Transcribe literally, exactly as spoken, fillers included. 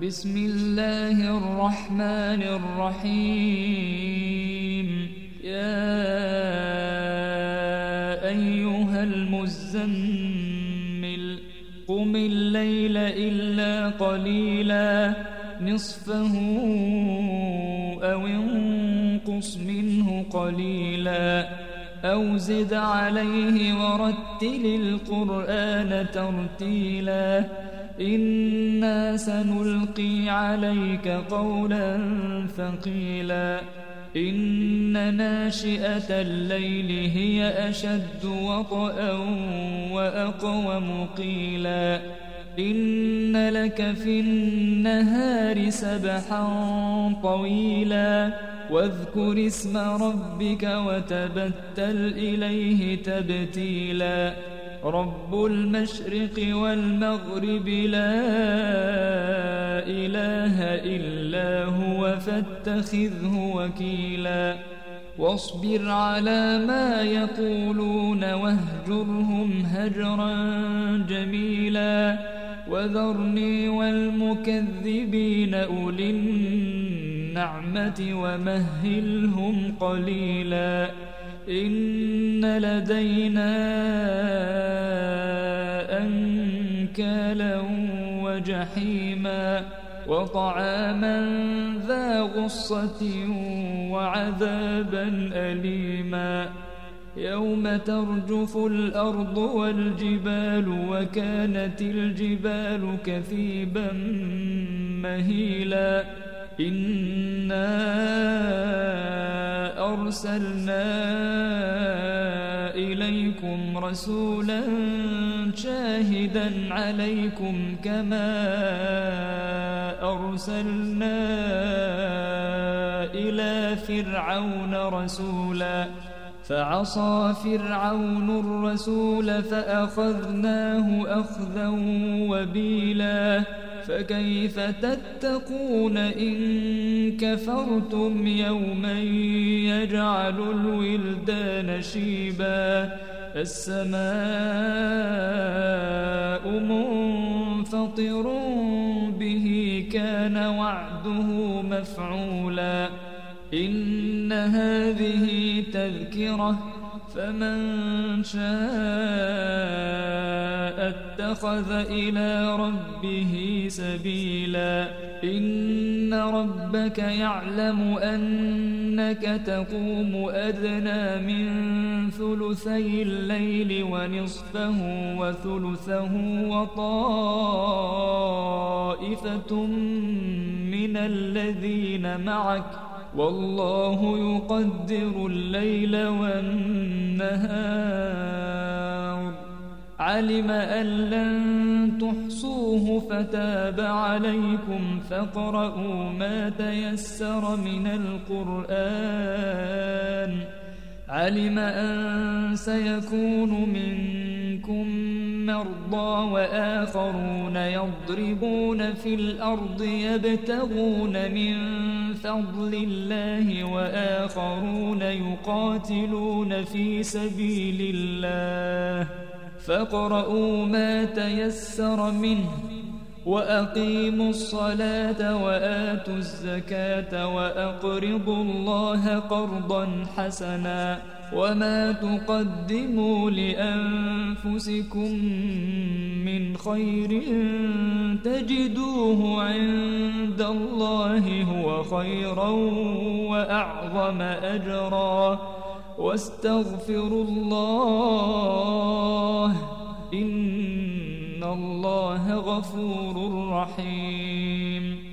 بسم الله الرحمن الرحيم يا أيها المزمل قم الليل إلا قليلا نصفه أو انقص منه قليلا أو زد عليه ورتل القرآن ترتيلا إنا سنلقي عليك قولا ثقيلا إن ناشئة الليل هي أشد وطئا وأقوم قيلا إن لك في النهار سبحا طويلا واذكر اسم ربك وتبتل إليه تبتيلا رب المشرق والمغرب لا إله إلا هو فاتخذه وكيلا واصبر على ما يقولون واهجرهم هجرا جميلا وذرني والمكذبين أولي النعمة ومهلهم قليلا إن لدينا أنكالا وجحيما وطعاما ذا غصة وعذابا أليما يوم ترجف الأرض والجبال وكانت الجبال كثيبا مهيلا إنا أرسلنا إليكم رسولا شاهدا عليكم كما أرسلنا إلى فرعون رسولا فعصى فرعون الرسول فأخذناه أخذا وبيلا فكيف تتقون إن كفرتم يوما يجعل الولدان شيبا السماء منفطر به كان وعده مفعولا إن هذه تذكرة فمن شاء اتخذ إلى ربه سبيلا إن ربك يعلم أنك تقوم أدنى من ثلثي الليل ونصفه وثلثه وطائفة من الذين معك والله يقدر الليل والنهار علم أن لن تحصوه فتاب عليكم فاقرؤوا ما تيسر من القرآن علم أن سيكون منكم مرضى وآخرون يضربون في الأرض يبتغون من فضل الله وآخرون يقاتلون في سبيل الله فاقرؤوا ما تيسر منه وأقيموا الصلاة وآتوا الزكاة وأقرضوا الله قرضا حسنا وما تقدموا لأنفسكم من خير تجدوه عند الله هو خيرا وأعظم أجرا واستغفروا الله إن الله غفور رحيم.